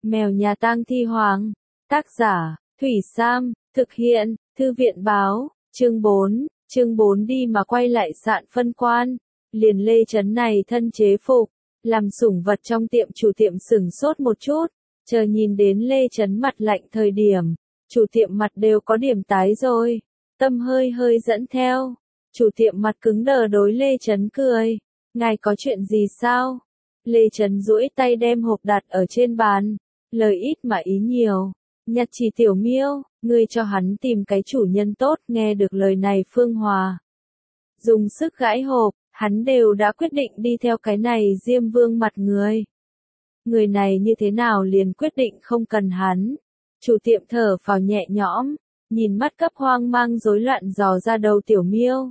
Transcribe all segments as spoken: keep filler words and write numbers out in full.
Mèo nhà tang thi hoàng. Tác giả, Thủy Sam, thực hiện, Thư viện báo, chương bốn, chương bốn đi mà quay lại sạn phân quan. Liền Lê Chấn này thân chế phục, làm sủng vật trong tiệm chủ tiệm sửng sốt một chút, chờ nhìn đến Lê Chấn mặt lạnh thời điểm, chủ tiệm mặt đều có điểm tái rồi, tâm hơi hơi dẫn theo, chủ tiệm mặt cứng đờ đối Lê Chấn cười, ngài có chuyện gì sao? Lê Chấn duỗi tay đem hộp đặt ở trên bàn, lời ít mà ý nhiều, nhặt chỉ Tiểu Miêu, ngươi cho hắn tìm cái chủ nhân tốt, nghe được lời này Phương Hòa dùng sức gãi hộp, hắn đều đã quyết định đi theo cái này Diêm Vương mặt người. Người này như thế nào liền quyết định không cần hắn. Chủ tiệm thở phào nhẹ nhõm, nhìn mắt cấp hoang mang rối loạn dò ra đầu Tiểu Miêu.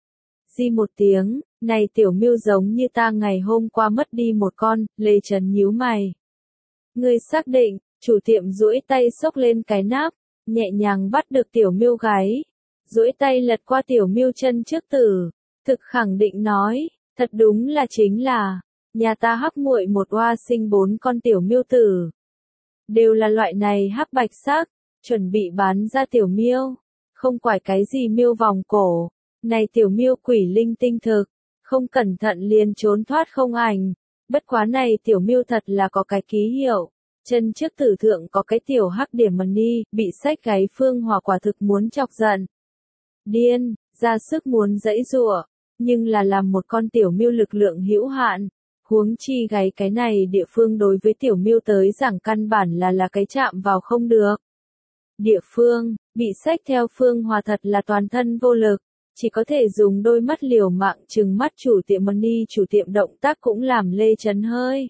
Di một tiếng, này Tiểu Miêu giống như ta ngày hôm qua mất đi một con, Lê Chấn nhíu mày. Ngươi xác định, chủ tiệm duỗi tay xốc lên cái nắp, nhẹ nhàng bắt được Tiểu Miêu gáy, duỗi tay lật qua Tiểu Miêu chân trước tử, thực khẳng định nói, thật đúng là chính là, nhà ta hắc muội một oa sinh bốn con Tiểu Miêu tử. Đều là loại này hắc bạch sắc, chuẩn bị bán ra Tiểu Miêu, không quải cái gì miêu vòng cổ, này Tiểu Miêu quỷ linh tinh thực, không cẩn thận liền trốn thoát không ảnh, bất quá này Tiểu Miêu thật là có cái ký hiệu. Chân trước tử thượng có cái tiểu hắc điểm mần ni, bị sách gáy Phương Hòa quả thực muốn chọc giận. Điên, ra sức muốn dãy rủa, nhưng là làm một con Tiểu Miêu lực lượng hữu hạn, huống chi gáy cái này địa phương đối với Tiểu Miêu tới giảng căn bản là là cái chạm vào không được. Địa phương, bị sách theo Phương Hòa thật là toàn thân vô lực, chỉ có thể dùng đôi mắt liều mạng trừng mắt chủ tiệm mần ni, chủ tiệm động tác cũng làm Lê Chấn hơi.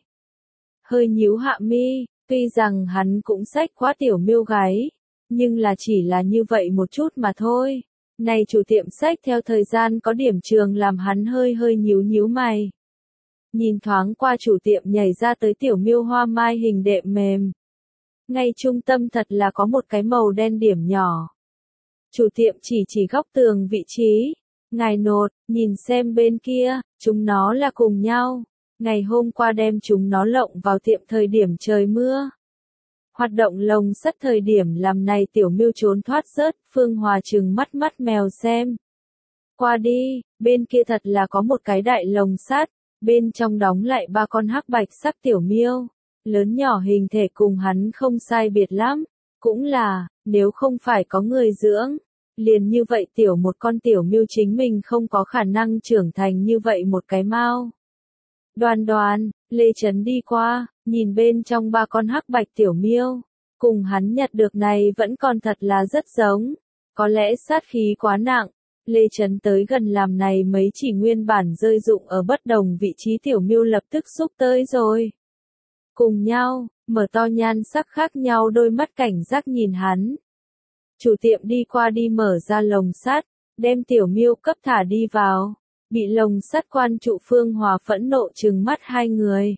Hơi nhíu hạ mi. Tuy rằng hắn cũng xách quá Tiểu Miêu gáy, nhưng là chỉ là như vậy một chút mà thôi. Này chủ tiệm xách theo thời gian có điểm trường làm hắn hơi hơi nhíu nhíu mày. Nhìn thoáng qua chủ tiệm nhảy ra tới Tiểu Miêu hoa mai hình đệm mềm. Ngay trung tâm thật là có một cái màu đen điểm nhỏ. Chủ tiệm chỉ chỉ góc tường vị trí. Ngài nột, nhìn xem bên kia, chúng nó là cùng nhau. Ngày hôm qua đem chúng nó lộng vào tiệm thời điểm trời mưa. Hoạt động lồng sắt thời điểm làm này Tiểu Miêu trốn thoát rớt, Phương Hòa trừng mắt mắt mèo xem. Qua đi, bên kia thật là có một cái đại lồng sắt, bên trong đóng lại ba con hắc bạch sắc Tiểu Miêu, lớn nhỏ hình thể cùng hắn không sai biệt lắm, cũng là, nếu không phải có người dưỡng, liền như vậy tiểu một con Tiểu Miêu chính mình không có khả năng trưởng thành như vậy một cái mao. Đoan Đoan, Lê Chấn đi qua, nhìn bên trong ba con hắc bạch Tiểu Miêu, cùng hắn nhặt được này vẫn còn thật là rất giống, có lẽ sát khí quá nặng, Lê Chấn tới gần làm này mấy chỉ nguyên bản rơi rụng ở bất đồng vị trí Tiểu Miêu lập tức xúc tới rồi. Cùng nhau, mở to nhan sắc khác nhau đôi mắt cảnh giác nhìn hắn. Chủ tiệm đi qua đi mở ra lồng sắt, đem Tiểu Miêu cấp thả đi vào. Bị lồng sắt quan trụ Phương Hòa phẫn nộ trừng mắt hai người.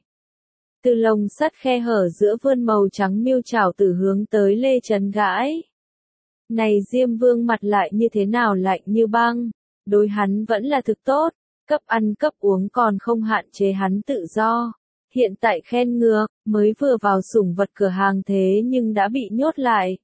Từ lồng sắt khe hở giữa vươn màu trắng miêu chảo tử hướng tới Lê Chấn gãi. Này Diêm Vương mặt lại như thế nào lạnh như băng, đối hắn vẫn là thực tốt, cấp ăn cấp uống còn không hạn chế hắn tự do. Hiện tại khen ngược, mới vừa vào sủng vật cửa hàng thế nhưng đã bị nhốt lại.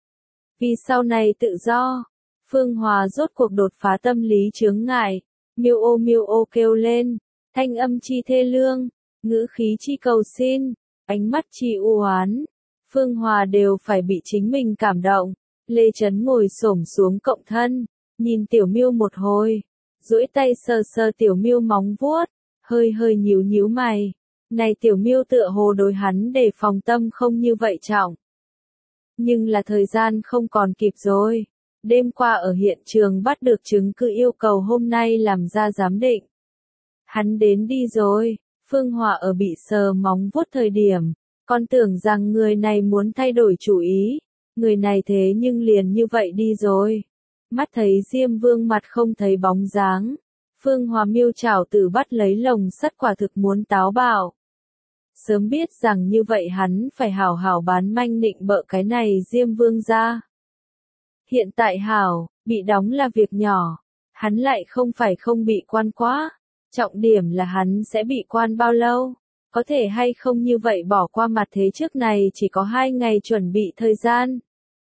Vì sau này tự do, Phương Hòa rốt cuộc đột phá tâm lý chướng ngại. Miêu ô miêu ô kêu lên, thanh âm chi thê lương, ngữ khí chi cầu xin, ánh mắt chi u oán, Phương Hòa đều phải bị chính mình cảm động. Lê Chấn ngồi xổm xuống cộng thân, nhìn Tiểu Miêu một hồi, duỗi tay sờ sờ Tiểu Miêu móng vuốt, hơi hơi nhíu nhíu mày. Này Tiểu Miêu tựa hồ đối hắn để phòng tâm không như vậy trọng. Nhưng là thời gian không còn kịp rồi. Đêm qua ở hiện trường bắt được chứng cứ yêu cầu hôm nay làm ra giám định. Hắn đến đi rồi, Phương Hòa ở bị sờ móng vuốt thời điểm, con tưởng rằng người này muốn thay đổi chủ ý, người này thế nhưng liền như vậy đi rồi. Mắt thấy Diêm Vương mặt không thấy bóng dáng, Phương Hòa miêu chảo tử bắt lấy lồng sắt quả thực muốn táo bạo. Sớm biết rằng như vậy hắn phải hảo hảo bán manh nịnh bợ cái này Diêm Vương ra. Hiện tại hảo, bị đóng là việc nhỏ, hắn lại không phải không bị quan quá, trọng điểm là hắn sẽ bị quan bao lâu, có thể hay không như vậy bỏ qua mặt thế trước này chỉ có hai ngày chuẩn bị thời gian.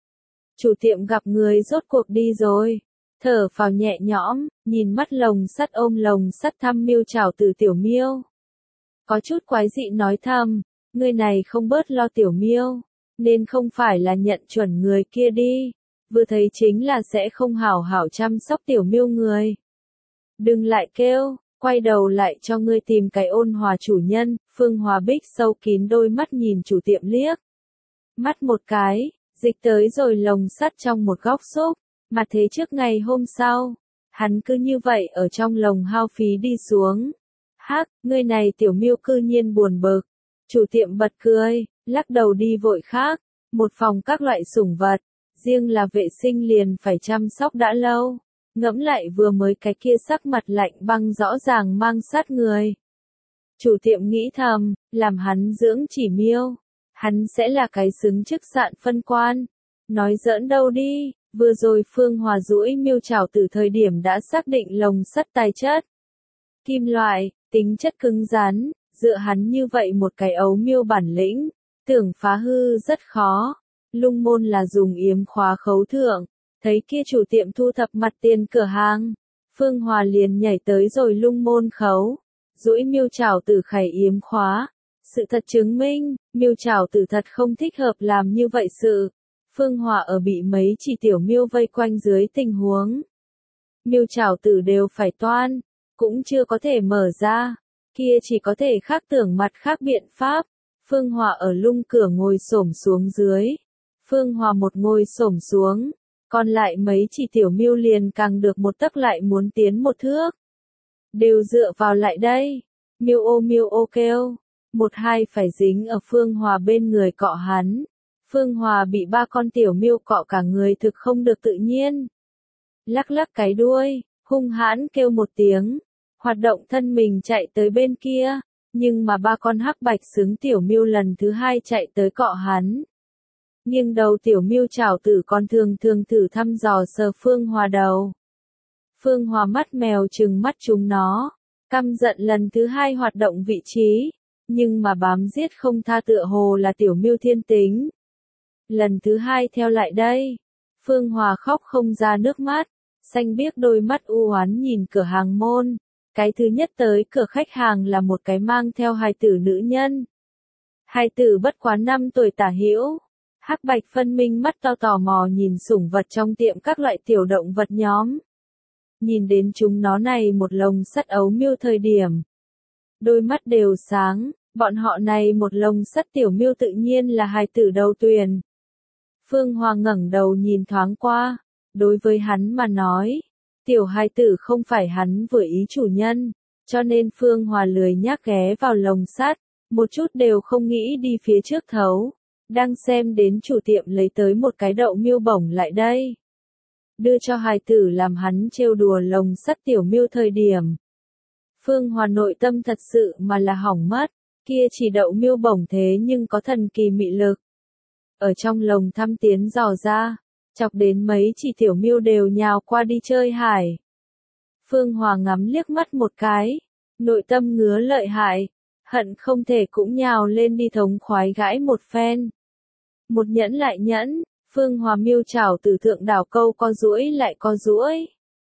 Chủ tiệm gặp người rốt cuộc đi rồi. Thở phào nhẹ nhõm, nhìn mắt lồng sắt ôm lồng sắt thăm miêu chảo từ tiểu miêu. Có chút quái dị nói thầm, người này không bớt lo tiểu miêu, nên không phải là nhận chuẩn người kia đi. Vừa thấy chính là sẽ không hảo hảo chăm sóc tiểu miêu người. Đừng lại kêu, quay đầu lại cho ngươi tìm cái ôn hòa chủ nhân. Phương Hòa Bích sâu kín đôi mắt nhìn chủ tiệm liếc. Mắt một cái, dịch tới rồi lồng sắt trong một góc xốp. Mà thế trước ngày hôm sau, hắn cứ như vậy ở trong lồng hao phí đi xuống. Hắc, ngươi này tiểu miêu cư nhiên buồn bực. Chủ tiệm bật cười, lắc đầu đi vội khác. Một phòng các loại sủng vật, riêng là vệ sinh liền phải chăm sóc đã lâu. Ngẫm lại vừa mới cái kia sắc mặt lạnh băng rõ ràng mang sát người. Chủ tiệm nghĩ thầm, làm hắn dưỡng chỉ miêu. Hắn sẽ là cái xứng chức sạn phân quan. Nói giỡn đâu đi, vừa rồi Phương Hòa duỗi miêu chảo từ thời điểm đã xác định lồng sắt tài chất. Kim loại, tính chất cứng rắn, dựa hắn như vậy một cái ấu miêu bản lĩnh, tưởng phá hư rất khó. Lung môn là dùng yếm khóa khấu thượng, thấy kia chủ tiệm thu thập mặt tiền cửa hàng. Phương Hòa liền nhảy tới rồi lung môn khấu, duỗi miêu chảo từ khải yếm khóa. Sự thật chứng minh, miêu chảo tử thật không thích hợp làm như vậy sự. Phương Hòa ở bị mấy chỉ tiểu miêu vây quanh dưới tình huống. Miêu chảo tử đều phải toan, cũng chưa có thể mở ra, kia chỉ có thể khác tưởng mặt khác biện pháp. Phương Hòa ở lung cửa ngồi xổm xuống dưới. Phương Hòa một ngồi xổm xuống, còn lại mấy chỉ tiểu miêu liền càng được một tấc lại muốn tiến một thước. Đều dựa vào lại đây, miêu ô miêu ô kêu. Một hai phải dính ở Phương Hòa bên người cọ hắn. Phương Hòa bị ba con tiểu miêu cọ cả người thực không được tự nhiên. Lắc lắc cái đuôi, hung hãn kêu một tiếng, hoạt động thân mình chạy tới bên kia, nhưng mà ba con hắc bạch xứng tiểu miêu lần thứ hai chạy tới cọ hắn. Nghiêng đầu tiểu miêu chảo tử con thường thường thử thăm dò sờ Phương Hòa đầu. Phương Hòa mắt mèo trừng mắt chúng nó, căm giận lần thứ hai hoạt động vị trí. Nhưng mà bám giết không tha tựa hồ là tiểu miêu thiên tính. Lần thứ hai theo lại đây. Phương Hòa khóc không ra nước mắt. Xanh biếc đôi mắt u oán nhìn cửa hàng môn. Cái thứ nhất tới cửa khách hàng là một cái mang theo hài tử nữ nhân. Hài tử bất quá năm tuổi tả hữu. Hắc bạch phân minh mắt to tò mò nhìn sủng vật trong tiệm các loại tiểu động vật nhóm. Nhìn đến chúng nó này một lồng sắt ấu miêu thời điểm. Đôi mắt đều sáng, bọn họ này một lồng sắt tiểu miêu tự nhiên là hài tử đầu tuyền. Phương Hòa ngẩng đầu nhìn thoáng qua, đối với hắn mà nói, tiểu hài tử không phải hắn vừa ý chủ nhân, cho nên Phương Hòa lười nhác ghé vào lồng sắt, một chút đều không nghĩ đi phía trước thấu, đang xem đến chủ tiệm lấy tới một cái đậu miêu bổng lại đây. Đưa cho hài tử làm hắn trêu đùa lồng sắt tiểu miêu thời điểm. Phương Hòa nội tâm thật sự mà là hỏng mất, kia chỉ đậu miêu bổng thế nhưng có thần kỳ mị lực. Ở trong lồng thăm tiến dò ra, chọc đến mấy chỉ tiểu miêu đều nhào qua đi chơi hải. Phương Hòa ngắm liếc mắt một cái, nội tâm ngứa lợi hại, hận không thể cũng nhào lên đi thống khoái gãi một phen. Một nhẫn lại nhẫn, Phương Hòa miêu chảo từ thượng đảo câu co duỗi lại co duỗi.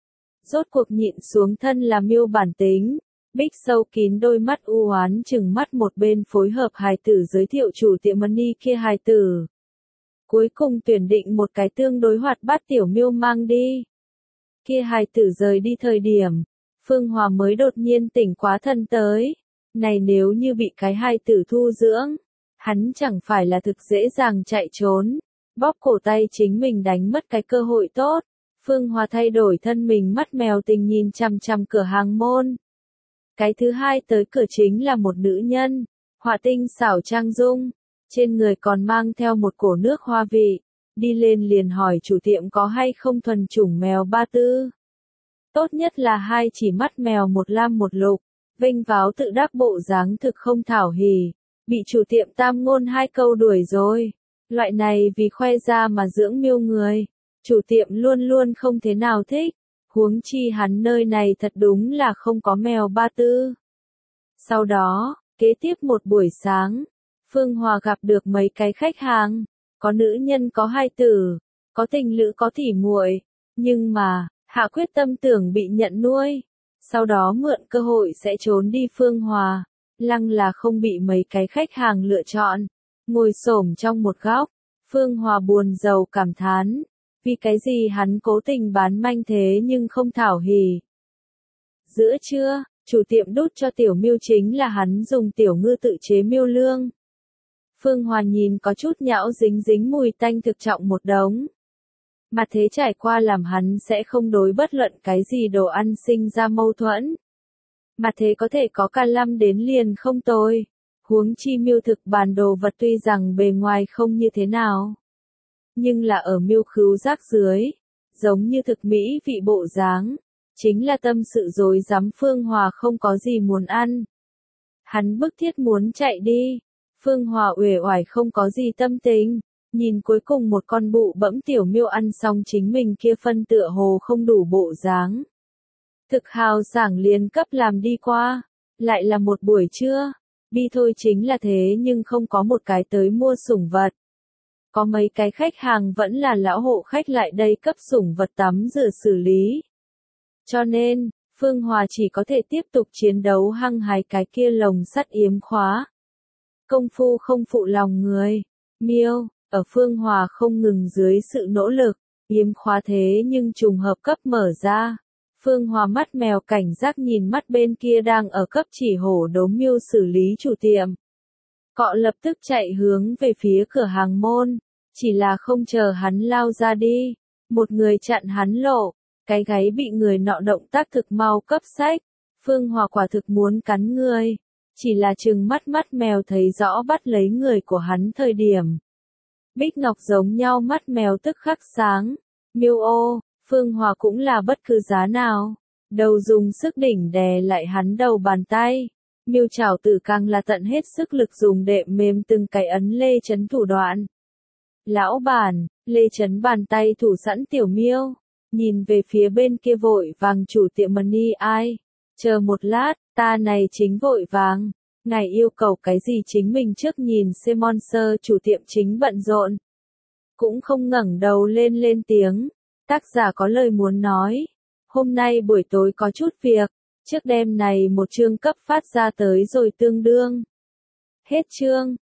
Rốt cuộc nhịn xuống thân là miêu bản tính, Bích sâu kín đôi mắt u oán chừng mắt một bên phối hợp hài tử giới thiệu chủ tiệm money kia hài tử. Cuối cùng tuyển định một cái tương đối hoạt bát tiểu miêu mang đi. Kia hài tử rời đi thời điểm, Phương Hòa mới đột nhiên tỉnh quá thân tới. Này nếu như bị cái hài tử thu dưỡng, hắn chẳng phải là thực dễ dàng chạy trốn, bóp cổ tay chính mình đánh mất cái cơ hội tốt. Phương Hòa thay đổi thân mình mắt mèo tình nhìn chằm chằm cửa hàng môn. Cái thứ hai tới cửa chính là một nữ nhân, họa tinh xảo trang dung, trên người còn mang theo một cổ nước hoa vị, đi lên liền hỏi chủ tiệm có hay không thuần chủng mèo ba tư. Tốt nhất là hai chỉ mắt mèo một lam một lục, vinh váo tự đắc bộ dáng thực không thảo hỉ, bị chủ tiệm tam ngôn hai câu đuổi rồi. Loại này vì khoe ra mà dưỡng miêu người, chủ tiệm luôn luôn không thế nào thích. Huống chi hắn nơi này thật đúng là không có mèo ba tư. Sau đó, Kế tiếp một buổi sáng, Phương Hòa gặp được mấy cái khách hàng, có nữ nhân có hai tử, có tình lữ có tỉ muội, nhưng mà, hạ quyết tâm tưởng bị nhận nuôi, sau đó mượn cơ hội sẽ trốn đi. Phương Hòa, lăng là không bị mấy cái khách hàng lựa chọn, ngồi xổm trong một góc, Phương Hòa buồn rầu cảm thán, vì cái gì hắn cố tình bán manh thế nhưng không thảo hỉ. Giữa trưa, chủ tiệm đút cho tiểu miêu chính là hắn dùng tiểu ngư tự chế miêu lương. Phương Hòa nhìn có chút nhão dính dính mùi tanh thực trọng một đống. Mà thế trải qua làm hắn sẽ không đối bất luận cái gì đồ ăn sinh ra mâu thuẫn. Mà thế có thể có cả lâm đến liền không tồi. Huống chi miêu thực bản đồ vật tuy rằng bề ngoài không như thế nào. Nhưng là ở miêu khứu giác dưới, giống như thực mỹ vị bộ dáng. Chính là tâm sự dối rắm. Phương Hòa không có gì muốn ăn. Hắn bức thiết muốn chạy đi. Phương Hòa uể oải không có gì tâm tình. Nhìn cuối cùng một con bụ bẫm tiểu miêu ăn xong chính mình kia phân tựa hồ không đủ bộ dáng. Thực hào sảng liền cấp làm đi qua. Lại là một buổi trưa. Bi thôi chính là thế nhưng không có một cái tới mua sủng vật. Có mấy cái khách hàng vẫn là lão hộ khách lại đây cấp sủng vật tắm rửa xử lý. Cho nên, Phương Hòa chỉ có thể tiếp tục chiến đấu hăng hái cái kia lồng sắt yếm khóa. Công phu không phụ lòng người. Miêu, ở Phương Hòa không ngừng dưới sự nỗ lực, yếm khóa thế nhưng trùng hợp cấp mở ra. Phương Hòa mắt mèo cảnh giác nhìn mắt bên kia đang ở cấp chỉ hổ đốm miêu xử lý chủ tiệm. Cọ lập tức chạy hướng về phía cửa hàng môn, chỉ là không chờ hắn lao ra đi. Một người chặn hắn lộ, cái gáy bị người nọ động tác thực mau cấp sách. Phương Hòa quả thực muốn cắn người, chỉ là chừng mắt mắt mèo thấy rõ bắt lấy người của hắn thời điểm. Bích ngọc giống nhau mắt mèo tức khắc sáng. Miêu ô, Phương Hòa cũng là bất cứ giá nào. Đầu dùng sức đỉnh đè lại hắn đầu bàn tay. Miêu chảo tử càng là tận hết sức lực dùng đệm mềm từng cái ấn Lê Chấn thủ đoạn. Lão bản, Lê Chấn bàn tay thủ sẵn tiểu miêu. Nhìn về phía bên kia vội vàng chủ tiệm Money ai. Chờ một lát, ta này chính vội vàng. Ngài yêu cầu cái gì chính mình trước nhìn xem. Monster chủ tiệm chính bận rộn. Cũng không ngẩng đầu lên lên tiếng. Tác giả có lời muốn nói. Hôm nay buổi tối có chút việc. Trước đêm này một chương cấp phát ra tới rồi tương đương. Hết chương.